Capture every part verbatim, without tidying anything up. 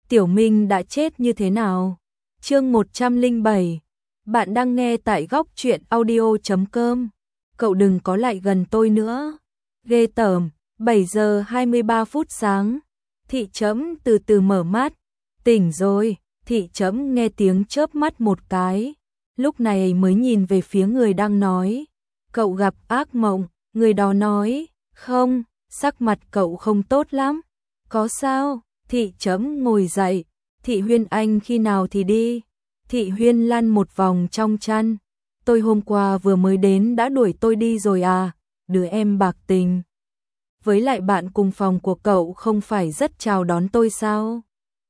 Tiểu Minh đã chết như thế nào? Chương một trăm lẻ bảy. Bạn đang nghe tại góc truyện audio chấm com. Cậu đừng có lại gần tôi nữa. Ghê tởm. bảy giờ hai mươi ba phút sáng. Thị Trẫm từ từ mở mắt. Tỉnh rồi. Thị Trẫm nghe tiếng chớp mắt một cái. Lúc này mới nhìn về phía người đang nói. Cậu gặp ác mộng. Người đó nói. Không, sắc mặt cậu không tốt lắm. Có sao? Thị Trẫm ngồi dậy. Thị Huyên anh khi nào thì đi? Thị Huyên lăn một vòng trong chăn. Tôi hôm qua vừa mới đến đã đuổi tôi đi rồi à? Đứa em bạc tình. Với lại bạn cùng phòng của cậu không phải rất chào đón tôi sao?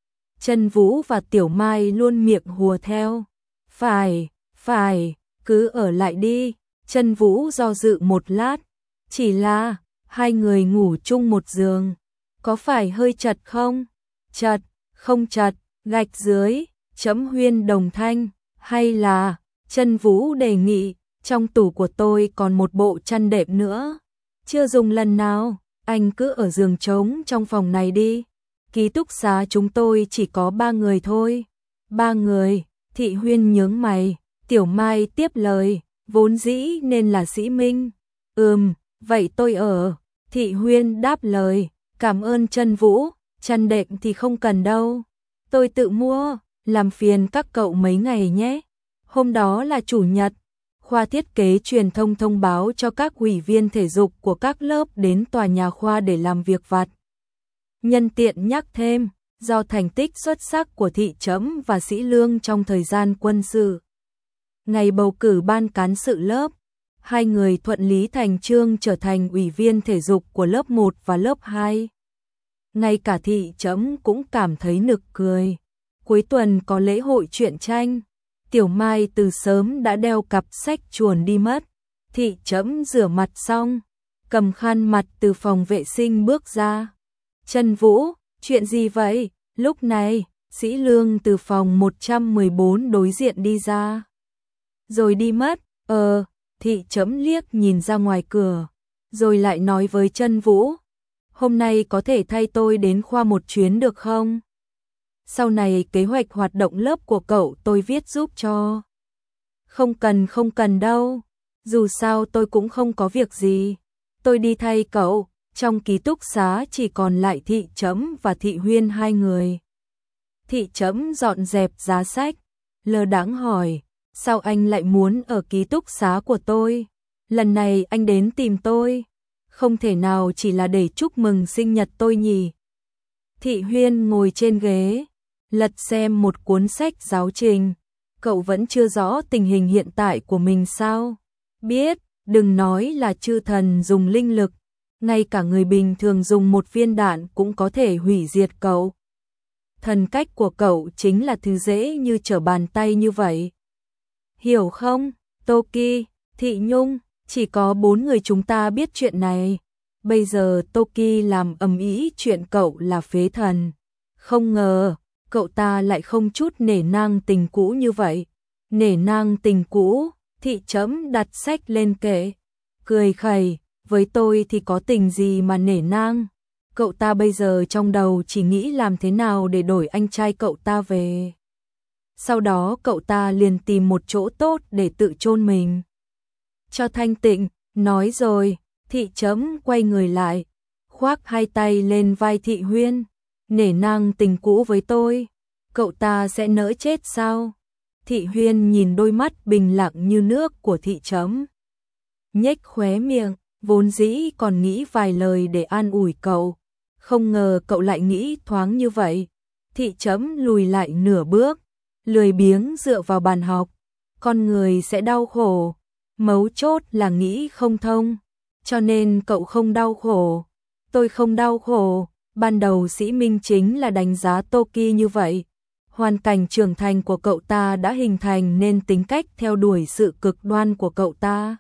Trân Vũ và Tiểu Mai luôn miệng hùa theo. Phải, phải, cứ ở lại đi. Trân Vũ do dự một lát. Chỉ là, hai người ngủ chung một giường. Có phải hơi chật không? Chật, không chật, gạch dưới, chấm Huyên đồng thanh. Hay là, Trân Vũ đề nghị, trong tủ của tôi còn một bộ chăn đệm nữa. Chưa dùng lần nào, anh cứ ở giường trống trong phòng này đi. Ký túc xá chúng tôi chỉ có ba người thôi. Ba người, Thị Huyên nhướng mày. Tiểu Mai tiếp lời, vốn dĩ nên là Sĩ Minh. Ừm, vậy tôi ở. Thị Huyên đáp lời, cảm ơn Trân Vũ, chăn đệm thì không cần đâu. Tôi tự mua, làm phiền các cậu mấy ngày nhé. Hôm đó là chủ nhật, khoa thiết kế truyền thông thông báo cho các ủy viên thể dục của các lớp đến tòa nhà khoa để làm việc vặt. Nhân tiện nhắc thêm, do thành tích xuất sắc của Thị Trẫm và Sĩ Lương trong thời gian quân sự. Ngày bầu cử ban cán sự lớp, hai người thuận lý thành chương trở thành ủy viên thể dục của lớp một và lớp hai. Ngay cả Thị Trẫm cũng cảm thấy nực cười. Cuối tuần có lễ hội truyện tranh. Tiểu Mai từ sớm đã đeo cặp sách chuồn đi mất. Thị Trẫm rửa mặt xong, cầm khăn mặt từ phòng vệ sinh bước ra. Trân Vũ, chuyện gì vậy? Lúc này, Sĩ Lương từ phòng một trăm mười bốn đối diện đi ra. Rồi đi mất, ờ, Thị Trẫm liếc nhìn ra ngoài cửa, rồi lại nói với Trân Vũ. Hôm nay có thể thay tôi đến khoa một chuyến được không? Sau này kế hoạch hoạt động lớp của cậu tôi viết giúp cho. Không cần không cần đâu, dù sao tôi cũng không có việc gì. Tôi đi thay cậu, trong ký túc xá chỉ còn lại Thị Trẫm và Thị Huyên hai người. Thị Trẫm dọn dẹp giá sách, lơ đãng hỏi, sao anh lại muốn ở ký túc xá của tôi? Lần này anh đến tìm tôi, không thể nào chỉ là để chúc mừng sinh nhật tôi nhỉ? Thị Huyên ngồi trên ghế, lật xem một cuốn sách giáo trình. Cậu vẫn chưa rõ tình hình hiện tại của mình sao? Biết, đừng nói là chư thần dùng linh lực, ngay cả người bình thường dùng một viên đạn cũng có thể hủy diệt cậu. Thần cách của cậu chính là thứ dễ như trở bàn tay như vậy. Hiểu không, Toki, Thị Nhung, chỉ có bốn người chúng ta biết chuyện này. Bây giờ Toki làm ầm ĩ chuyện cậu là phế thần. Không ngờ, cậu ta lại không chút nể nang tình cũ như vậy. Nể nang tình cũ, Thị Trẫm đặt sách lên kệ, cười khẩy, với tôi thì có tình gì mà nể nang. Cậu ta bây giờ trong đầu chỉ nghĩ làm thế nào để đổi anh trai cậu ta về. Sau đó cậu ta liền tìm một chỗ tốt để tự chôn mình. Cho thanh tịnh, nói rồi, Thị Trẫm quay người lại, khoác hai tay lên vai Thị Huyên. Nể nang tình cũ với tôi, cậu ta sẽ nỡ chết sao? Thị Huyên nhìn đôi mắt bình lặng như nước của Thị Trẫm, nhếch khóe miệng, vốn dĩ còn nghĩ vài lời để an ủi cậu, không ngờ cậu lại nghĩ thoáng như vậy. Thị Trẫm lùi lại nửa bước, lười biếng dựa vào bàn học. Con người sẽ đau khổ, mấu chốt là nghĩ không thông, cho nên cậu không đau khổ. Tôi không đau khổ. Ban đầu Sĩ Minh chính là đánh giá Toki như vậy. Hoàn cảnh trưởng thành của cậu ta đã hình thành nên tính cách theo đuổi sự cực đoan của cậu ta.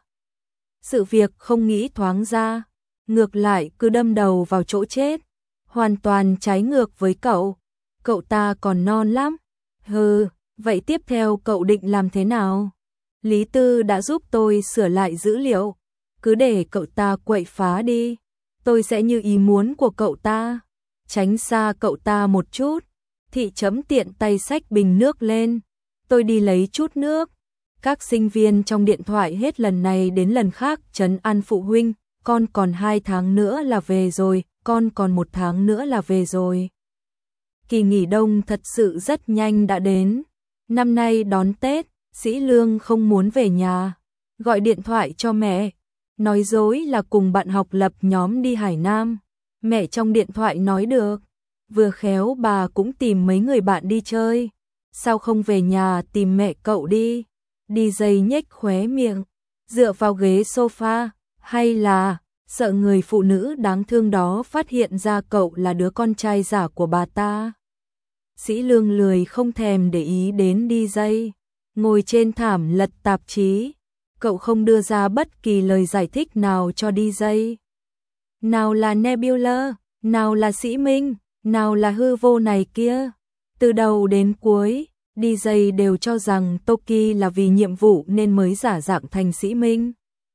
Sự việc không nghĩ thoáng ra, ngược lại cứ đâm đầu vào chỗ chết. Hoàn toàn trái ngược với cậu. Cậu ta còn non lắm. Hừ, vậy tiếp theo cậu định làm thế nào? Lý Tư đã giúp tôi sửa lại dữ liệu. Cứ để cậu ta quậy phá đi. Tôi sẽ như ý muốn của cậu ta. Tránh xa cậu ta một chút. Thị Chấm tiện tay xách bình nước lên. Tôi đi lấy chút nước. Các sinh viên trong điện thoại hết lần này đến lần khác trấn an phụ huynh, con còn hai tháng nữa là về rồi, con còn một tháng nữa là về rồi. Kỳ nghỉ đông thật sự rất nhanh đã đến. Năm nay đón Tết, Sĩ Lương không muốn về nhà, gọi điện thoại cho mẹ, nói dối là cùng bạn học lập nhóm đi Hải Nam. Mẹ trong điện thoại nói được, vừa khéo bà cũng tìm mấy người bạn đi chơi, sao không về nhà tìm mẹ cậu đi. đi dây nhếch khóe miệng, dựa vào ghế sofa, hay là sợ người phụ nữ đáng thương đó phát hiện ra cậu là đứa con trai giả của bà ta. Sĩ Lương lười không thèm để ý đến đi dây, ngồi trên thảm lật tạp chí, cậu không đưa ra bất kỳ lời giải thích nào cho đi dây. Nào là Nebula, nào là Sĩ Minh, nào là hư vô này kia, từ đầu đến cuối, đi dây đều cho rằng Toki là vì nhiệm vụ nên mới giả dạng thành Sĩ Minh.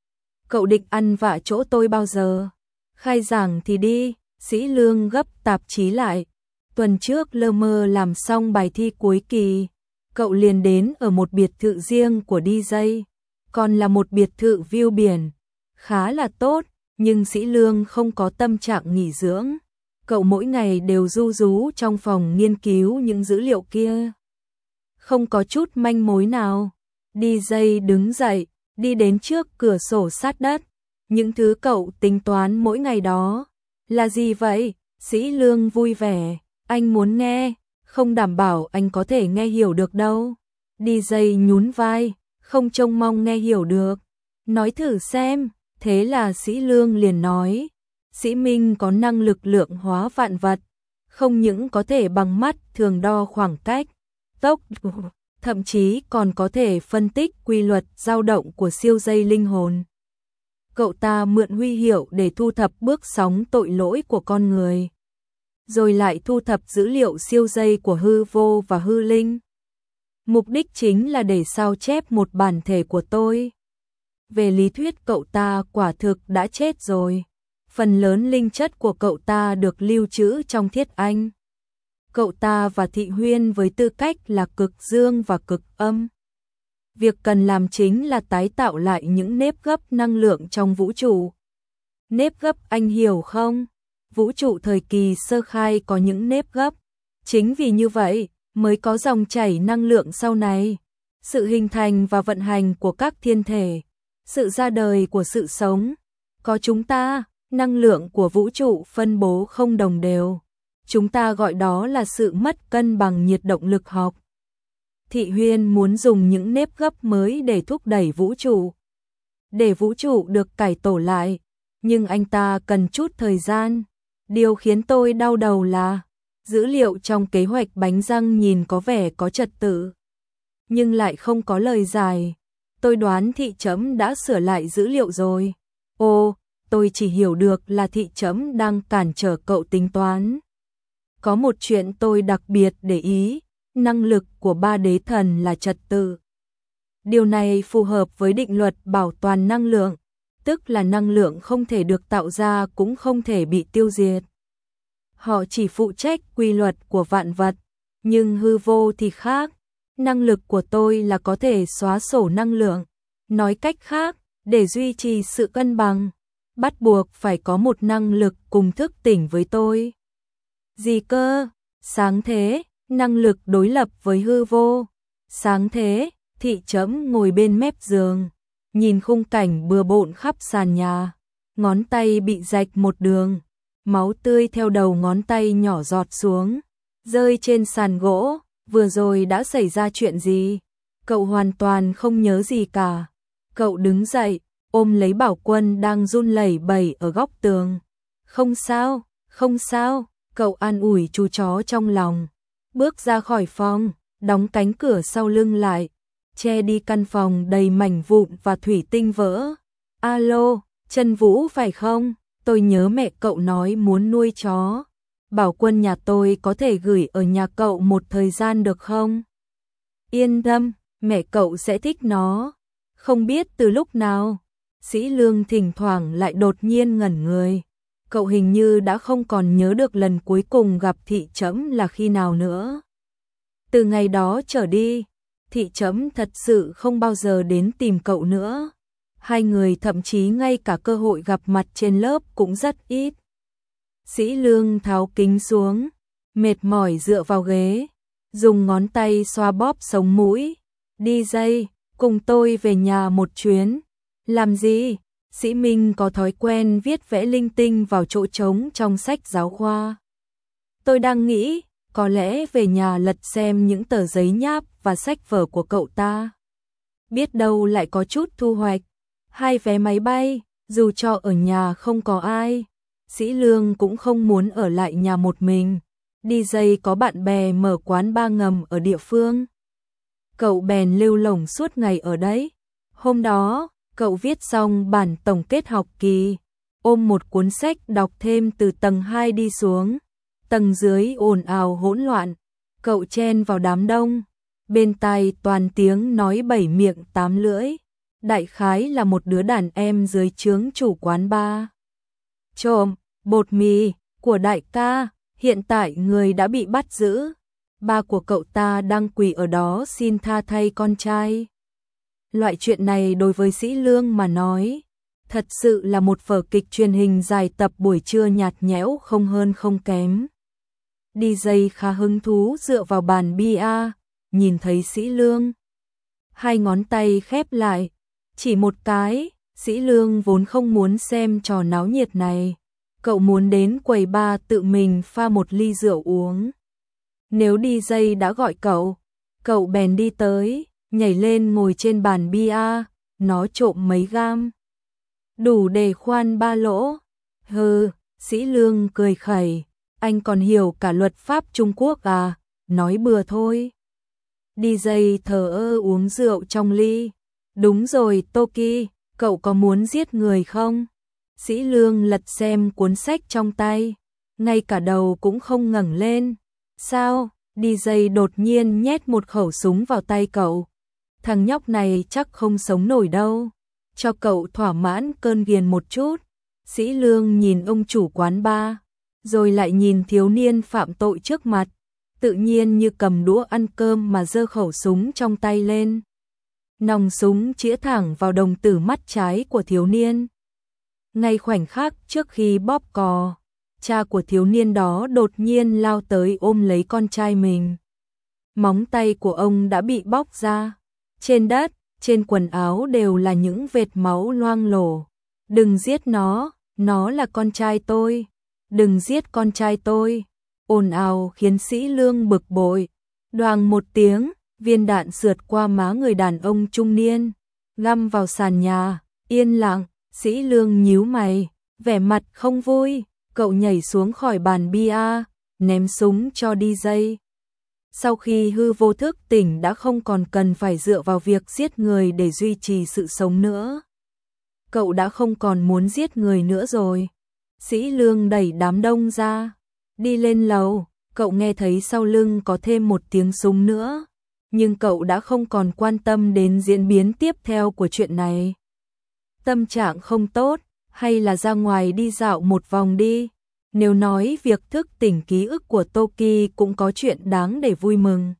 Cậu định ăn vạ chỗ tôi bao giờ? Khai giảng thì đi. Sĩ Lương gấp tạp chí lại. Tuần trước lơ mơ làm xong bài thi cuối kỳ, cậu liền đến ở một biệt thự riêng của đi dây, còn là một biệt thự view biển, khá là tốt, nhưng Sĩ Lương không có tâm trạng nghỉ dưỡng. Cậu mỗi ngày đều ru rú trong phòng nghiên cứu những dữ liệu kia. Không có chút manh mối nào. đi dây đứng dậy, đi đến trước cửa sổ sát đất. Những thứ cậu tính toán mỗi ngày đó là gì vậy? Sĩ Lương vui vẻ, anh muốn nghe, không đảm bảo anh có thể nghe hiểu được đâu. đi dây nhún vai, không trông mong nghe hiểu được. Nói thử xem. Thế là Sĩ Lương liền nói, Sĩ Minh có năng lực lượng hóa vạn vật, không những có thể bằng mắt thường đo khoảng cách, tốc độ, thậm chí còn có thể phân tích quy luật dao động của siêu dây linh hồn. Cậu ta mượn huy hiệu để thu thập bước sóng tội lỗi của con người, rồi lại thu thập dữ liệu siêu dây của hư vô và hư linh. Mục đích chính là để sao chép một bản thể của tôi. Về lý thuyết cậu ta quả thực đã chết rồi. Phần lớn linh chất của cậu ta được lưu trữ trong thiết anh. Cậu ta và Thị Huyên với tư cách là cực dương và cực âm. Việc cần làm chính là tái tạo lại những nếp gấp năng lượng trong vũ trụ. Nếp gấp anh hiểu không? Vũ trụ thời kỳ sơ khai có những nếp gấp. Chính vì như vậy mới có dòng chảy năng lượng sau này. Sự hình thành và vận hành của các thiên thể. Sự ra đời của sự sống. Có chúng ta, năng lượng của vũ trụ phân bố không đồng đều. Chúng ta gọi đó là sự mất cân bằng nhiệt động lực học. Thị Huyên muốn dùng những nếp gấp mới để thúc đẩy vũ trụ, để vũ trụ được cải tổ lại, nhưng anh ta cần chút thời gian. Điều khiến tôi đau đầu là dữ liệu trong kế hoạch bánh răng nhìn có vẻ có trật tự, nhưng lại không có lời giải. Tôi đoán Thị Chấm đã sửa lại dữ liệu rồi. Ồ, tôi chỉ hiểu được là Thị Chấm đang cản trở cậu tính toán. Có một chuyện tôi đặc biệt để ý, năng lực của ba đế thần là trật tự. Điều này phù hợp với định luật bảo toàn năng lượng, tức là năng lượng không thể được tạo ra cũng không thể bị tiêu diệt. Họ chỉ phụ trách quy luật của vạn vật, nhưng hư vô thì khác. Năng lực của tôi là có thể xóa sổ năng lượng. Nói cách khác, để duy trì sự cân bằng, bắt buộc phải có một năng lực cùng thức tỉnh với tôi. Gì cơ? Sáng thế, năng lực đối lập với hư vô. Sáng thế, Thị Chấm ngồi bên mép giường, nhìn khung cảnh bừa bộn khắp sàn nhà. Ngón tay bị rạch một đường, máu tươi theo đầu ngón tay nhỏ giọt xuống, rơi trên sàn gỗ. Vừa rồi đã xảy ra chuyện gì? Cậu hoàn toàn không nhớ gì cả. Cậu đứng dậy, ôm lấy Bảo Quân đang run lẩy bẩy ở góc tường. Không sao, không sao, cậu an ủi chú chó trong lòng. Bước ra khỏi phòng, đóng cánh cửa sau lưng lại, che đi căn phòng đầy mảnh vụn và thủy tinh vỡ. Alo, Trân Vũ phải không? Tôi nhớ mẹ cậu nói muốn nuôi chó. Bảo Quân nhà tôi có thể gửi ở nhà cậu một thời gian được không? Yên tâm, mẹ cậu sẽ thích nó. Không biết từ lúc nào, Sĩ Lương thỉnh thoảng lại đột nhiên ngẩn người. Cậu hình như đã không còn nhớ được lần cuối cùng gặp Thị Chấm là khi nào nữa. Từ ngày đó trở đi, thị trẫm thật sự không bao giờ đến tìm cậu nữa. Hai người thậm chí ngay cả cơ hội gặp mặt trên lớp cũng rất ít. Sĩ Lương tháo kính xuống, mệt mỏi dựa vào ghế, dùng ngón tay xoa bóp sống mũi. đi jay, cùng tôi về nhà một chuyến. Làm gì? Sĩ Minh có thói quen viết vẽ linh tinh vào chỗ trống trong sách giáo khoa. Tôi đang nghĩ, có lẽ về nhà lật xem những tờ giấy nháp và sách vở của cậu ta. Biết đâu lại có chút thu hoạch. Hai vé máy bay, dù cho ở nhà không có ai, Sĩ Lương cũng không muốn ở lại nhà một mình. đi jay có bạn bè mở quán bar ngầm ở địa phương. Cậu bèn lưu lổng suốt ngày ở đấy. Hôm đó, cậu viết xong bản tổng kết học kỳ, ôm một cuốn sách đọc thêm từ tầng hai đi xuống. Tầng dưới ồn ào hỗn loạn, cậu chen vào đám đông, bên tai toàn tiếng nói bảy miệng tám lưỡi. Đại khái là một đứa đàn em dưới trướng chủ quán bar. Trộm bột mì của đại ca, hiện tại người đã bị bắt giữ. Ba của cậu ta đang quỳ ở đó xin tha thay con trai. Loại chuyện này đối với Sĩ Lương mà nói, thật sự là một vở kịch truyền hình dài tập buổi trưa nhạt nhẽo không hơn không kém. đi jay khá hứng thú dựa vào bàn bia, nhìn thấy Sĩ Lương. Hai ngón tay khép lại, chỉ một cái. Sĩ Lương vốn không muốn xem trò náo nhiệt này. Cậu muốn đến quầy bar tự mình pha một ly rượu uống. Nếu đi jay đã gọi cậu, cậu bèn đi tới, nhảy lên ngồi trên bàn bia, nó trộm mấy gam. Đủ để khoan ba lỗ. Hừ, Sĩ Lương cười khẩy, anh còn hiểu cả luật pháp Trung Quốc à, nói bừa thôi. đi jay thờ ơ uống rượu trong ly. Đúng rồi Toki, cậu có muốn giết người không? Sĩ Lương lật xem cuốn sách trong tay, ngay cả đầu cũng không ngẩng lên. Sao? đi jay đột nhiên nhét một khẩu súng vào tay cậu. Thằng nhóc này chắc không sống nổi đâu. Cho cậu thỏa mãn cơn ghiền một chút. Sĩ Lương nhìn ông chủ quán bar, rồi lại nhìn thiếu niên phạm tội trước mặt, tự nhiên như cầm đũa ăn cơm mà giơ khẩu súng trong tay lên. Nòng súng chĩa thẳng vào đồng tử mắt trái của thiếu niên. Ngay khoảnh khắc trước khi bóp cò, cha của thiếu niên đó đột nhiên lao tới ôm lấy con trai mình. Móng tay của ông đã bị bóc ra. Trên đất, trên quần áo đều là những vệt máu loang lổ. Đừng giết nó, nó là con trai tôi. Đừng giết con trai tôi. Ồn ào khiến Sĩ Lương bực bội. Đoàng một tiếng, viên đạn sượt qua má người đàn ông trung niên, găm vào sàn nhà. Yên lặng, Sĩ Lương nhíu mày, vẻ mặt không vui. Cậu nhảy xuống khỏi bàn bia, ném súng cho đi jay. Sau khi hư vô thức tỉnh đã không còn cần phải dựa vào việc giết người để duy trì sự sống nữa. Cậu đã không còn muốn giết người nữa rồi. Sĩ Lương đẩy đám đông ra, đi lên lầu. Cậu nghe thấy sau lưng có thêm một tiếng súng nữa, nhưng cậu đã không còn quan tâm đến diễn biến tiếp theo của chuyện này. Tâm trạng không tốt, hay là ra ngoài đi dạo một vòng đi. Nếu nói việc thức tỉnh ký ức của Toki cũng có chuyện đáng để vui mừng.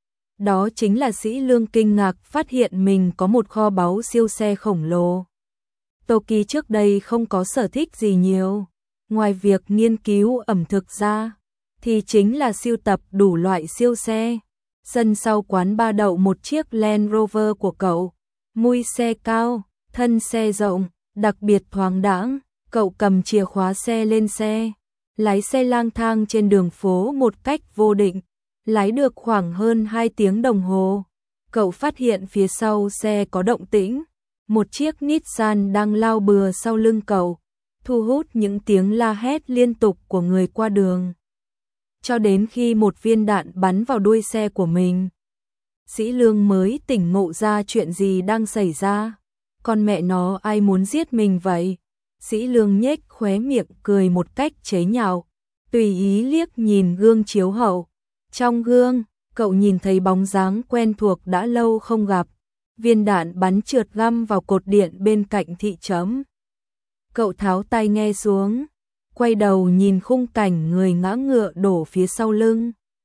Đó chính là Sĩ Lương kinh ngạc phát hiện mình có một kho báu siêu xe khổng lồ. Toki trước đây không có sở thích gì nhiều, ngoài việc nghiên cứu ẩm thực ra, thì chính là sưu tập đủ loại siêu xe. Sân sau quán bar đậu một chiếc Land Rover của cậu, mui xe cao, thân xe rộng, đặc biệt thoáng đãng. Cậu cầm chìa khóa xe lên xe, lái xe lang thang trên đường phố một cách vô định. Lái được khoảng hơn hai tiếng đồng hồ, cậu phát hiện phía sau xe có động tĩnh. Một chiếc Nissan đang lao bừa sau lưng cậu, thu hút những tiếng la hét liên tục của người qua đường. Cho đến khi một viên đạn bắn vào đuôi xe của mình, Sĩ Lương mới tỉnh ngộ ra chuyện gì đang xảy ra. Con mẹ nó, ai muốn giết mình vậy? Sĩ Lương nhếch khóe miệng cười một cách chế nhạo, tùy ý liếc nhìn gương chiếu hậu. Trong gương, cậu nhìn thấy bóng dáng quen thuộc đã lâu không gặp. Viên đạn bắn trượt găm vào cột điện bên cạnh thị trẫm. Cậu tháo tai nghe xuống, quay đầu nhìn khung cảnh người ngã ngựa đổ phía sau lưng.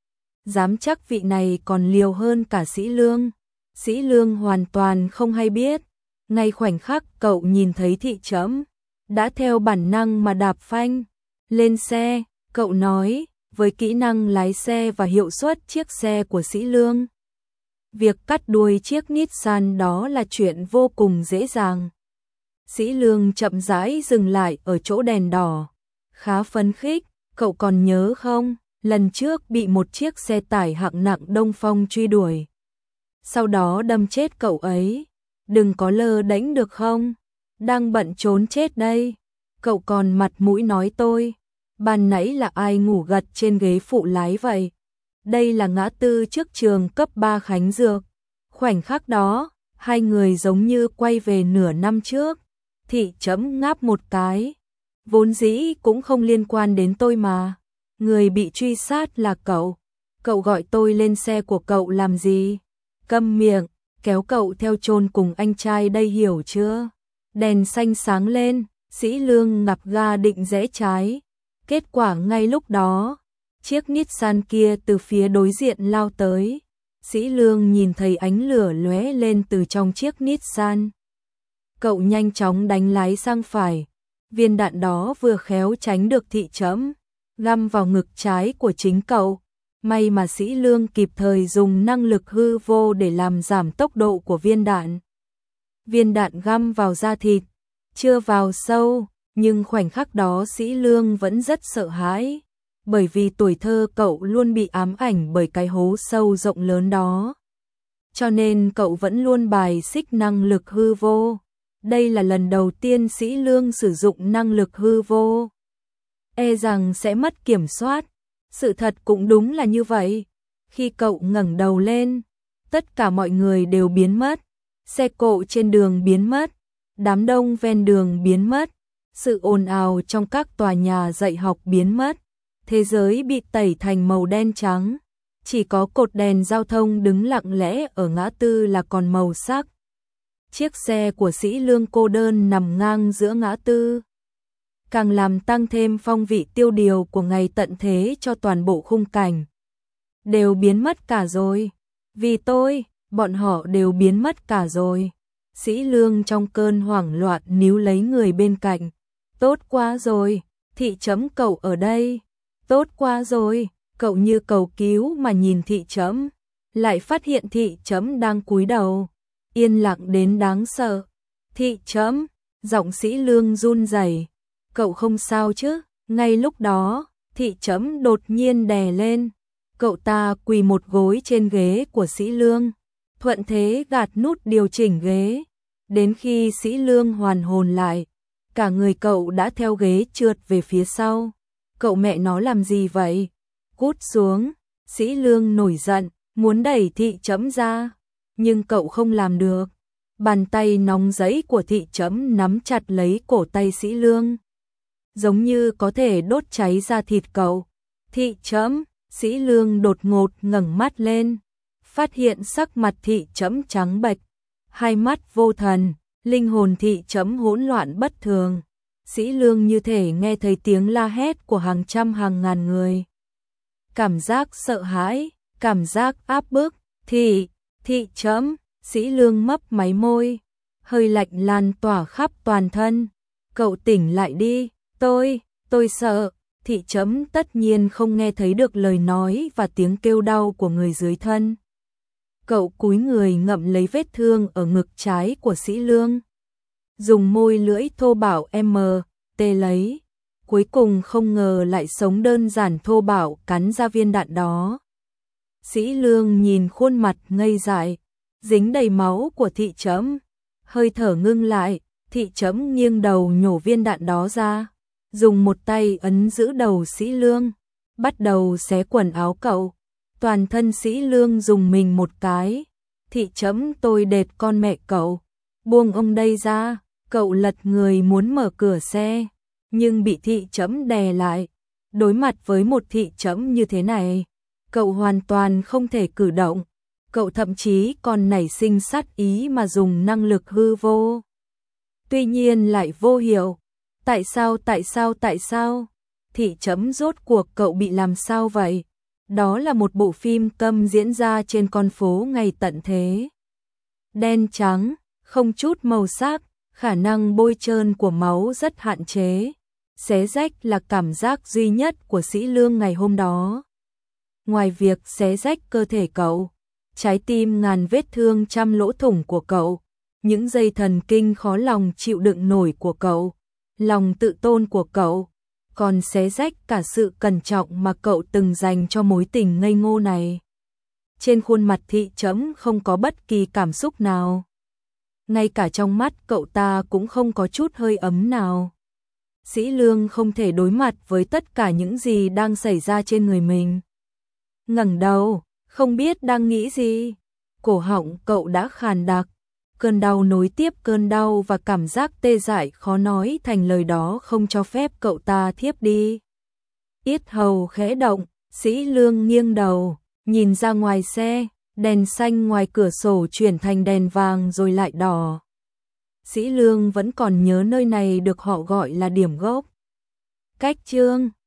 dám chắc vị này còn liều hơn cả Sĩ Lương. Sĩ Lương hoàn toàn không hay biết, ngay khoảnh khắc cậu nhìn thấy Thị Trẫm, đã theo bản năng mà đạp phanh lên xe. Cậu nói, với kỹ năng lái xe và hiệu suất chiếc xe của Sĩ Lương, việc cắt đuôi chiếc Nissan đó là chuyện vô cùng dễ dàng. Sĩ Lương chậm rãi dừng lại ở chỗ đèn đỏ, khá phấn khích. Cậu còn nhớ không, lần trước bị một chiếc xe tải hạng nặng Đông Phong truy đuổi, sau đó đâm chết cậu ấy. Đừng có lơ đễnh được không? Đang bận trốn chết đây. Cậu còn mặt mũi nói tôi. Ban nãy là ai ngủ gật trên ghế phụ lái vậy? Đây là ngã tư trước trường cấp ba Khánh Dược. Khoảnh khắc đó, hai người giống như quay về nửa năm trước. Thị Trẫm ngáp một cái. Vốn dĩ cũng không liên quan đến tôi mà. Người bị truy sát là cậu. Cậu gọi tôi lên xe của cậu làm gì? Câm miệng, kéo cậu theo chôn cùng anh trai đây, hiểu chưa? Đèn xanh sáng lên, Sĩ Lương ngập ga định rẽ trái. Kết quả ngay lúc đó, chiếc Nissan kia từ phía đối diện lao tới. Sĩ Lương nhìn thấy ánh lửa lóe lên từ trong chiếc Nissan. Cậu nhanh chóng đánh lái sang phải. Viên đạn đó vừa khéo tránh được Thị Trẫm, găm vào ngực trái của chính cậu. May mà Sĩ Lương kịp thời dùng năng lực hư vô để làm giảm tốc độ của viên đạn. Viên đạn găm vào da thịt, chưa vào sâu, nhưng khoảnh khắc đó Sĩ Lương vẫn rất sợ hãi, bởi vì tuổi thơ cậu luôn bị ám ảnh bởi cái hố sâu rộng lớn đó. Cho nên cậu vẫn luôn bài xích năng lực hư vô. Đây là lần đầu tiên Sĩ Lương sử dụng năng lực hư vô. E rằng sẽ mất kiểm soát. Sự thật cũng đúng là như vậy. Khi cậu ngẩng đầu lên, tất cả mọi người đều biến mất. Xe cộ trên đường biến mất, đám đông ven đường biến mất, sự ồn ào trong các tòa nhà dạy học biến mất. Thế giới bị tẩy thành màu đen trắng. Chỉ có cột đèn giao thông đứng lặng lẽ ở ngã tư là còn màu sắc. Chiếc xe của Sĩ Lương cô đơn nằm ngang giữa ngã tư, càng làm tăng thêm phong vị tiêu điều của ngày tận thế cho toàn bộ khung cảnh. Đều biến mất cả rồi. Vì tôi, bọn họ đều biến mất cả rồi. Sĩ Lương trong cơn hoảng loạn níu lấy người bên cạnh. Tốt quá rồi, Thị Trẫm cậu ở đây. Tốt quá rồi, cậu như cầu cứu mà nhìn Thị Trẫm, lại phát hiện Thị Trẫm đang cúi đầu, yên lặng đến đáng sợ. Thị Trẫm, giọng Sĩ Lương run rẩy. Cậu không sao chứ? Ngay lúc đó, Thị Trẫm đột nhiên đè lên. Cậu ta quỳ một gối trên ghế của Sĩ Lương, thuận thế gạt nút điều chỉnh ghế. Đến khi Sĩ Lương hoàn hồn lại, cả người cậu đã theo ghế trượt về phía sau. Cậu mẹ nó làm gì vậy? Cút xuống. Sĩ Lương nổi giận, muốn đẩy Thị Trẫm ra, nhưng cậu không làm được. Bàn tay nóng rẫy của Thị Trẫm nắm chặt lấy cổ tay Sĩ Lương, giống như có thể đốt cháy da thịt cậu. Thị Trẫm, Sĩ Lương đột ngột ngẩng mắt lên, phát hiện sắc mặt Thị Trẫm trắng bệch, hai mắt vô thần, linh hồn Thị Trẫm hỗn loạn bất thường. Sĩ Lương như thể nghe thấy tiếng la hét của hàng trăm hàng ngàn người. Cảm giác sợ hãi, cảm giác áp bức. Thị, Thị Trẫm, Sĩ Lương mấp máy môi, hơi lạnh lan tỏa khắp toàn thân. Cậu tỉnh lại đi, tôi, tôi sợ. Thị Trẫm tất nhiên không nghe thấy được lời nói và tiếng kêu đau của người dưới thân. Cậu cúi người ngậm lấy vết thương ở ngực trái của Sĩ Lương, dùng môi lưỡi thô bạo M, T lấy. Cuối cùng không ngờ lại sống đơn giản thô bạo cắn ra viên đạn đó. Sĩ Lương nhìn khuôn mặt ngây dại, dính đầy máu của Thị Trẫm, hơi thở ngưng lại. Thị Trẫm nghiêng đầu nhổ viên đạn đó ra, dùng một tay ấn giữ đầu Sĩ Lương, bắt đầu xé quần áo cậu. Toàn thân Sĩ Lương dùng mình một cái. Thị Trẫm, tôi đệt con mẹ cậu, buông ông đây ra. Cậu lật người muốn mở cửa xe, nhưng bị Thị Trẫm đè lại. Đối mặt với một Thị Trẫm như thế này, cậu hoàn toàn không thể cử động. Cậu thậm chí còn nảy sinh sát ý mà dùng năng lực hư vô. Tuy nhiên lại vô hiệu. Tại sao, tại sao, tại sao? Thị Trẫm, rốt cuộc cậu bị làm sao vậy? Đó là một bộ phim câm diễn ra trên con phố ngày tận thế. Đen trắng, không chút màu sắc, khả năng bôi trơn của máu rất hạn chế. Xé rách là cảm giác duy nhất của Sĩ Lương ngày hôm đó. Ngoài việc xé rách cơ thể cậu, trái tim ngàn vết thương trăm lỗ thủng của cậu, những dây thần kinh khó lòng chịu đựng nổi của cậu, lòng tự tôn của cậu, còn xé rách cả sự cẩn trọng mà cậu từng dành cho mối tình ngây ngô này. Trên khuôn mặt Thị Trẫm không có bất kỳ cảm xúc nào. Ngay cả trong mắt cậu ta cũng không có chút hơi ấm nào. Sĩ Lương không thể đối mặt với tất cả những gì đang xảy ra trên người mình. Ngẩng đầu, không biết đang nghĩ gì. Cổ họng cậu đã khàn đặc. Cơn đau nối tiếp cơn đau và cảm giác tê dại khó nói thành lời đó không cho phép cậu ta thiếp đi. Yết hầu khẽ động, Sĩ Lương nghiêng đầu, nhìn ra ngoài xe, đèn xanh ngoài cửa sổ chuyển thành đèn vàng rồi lại đỏ. Sĩ Lương vẫn còn nhớ nơi này được họ gọi là điểm gốc. Cách chương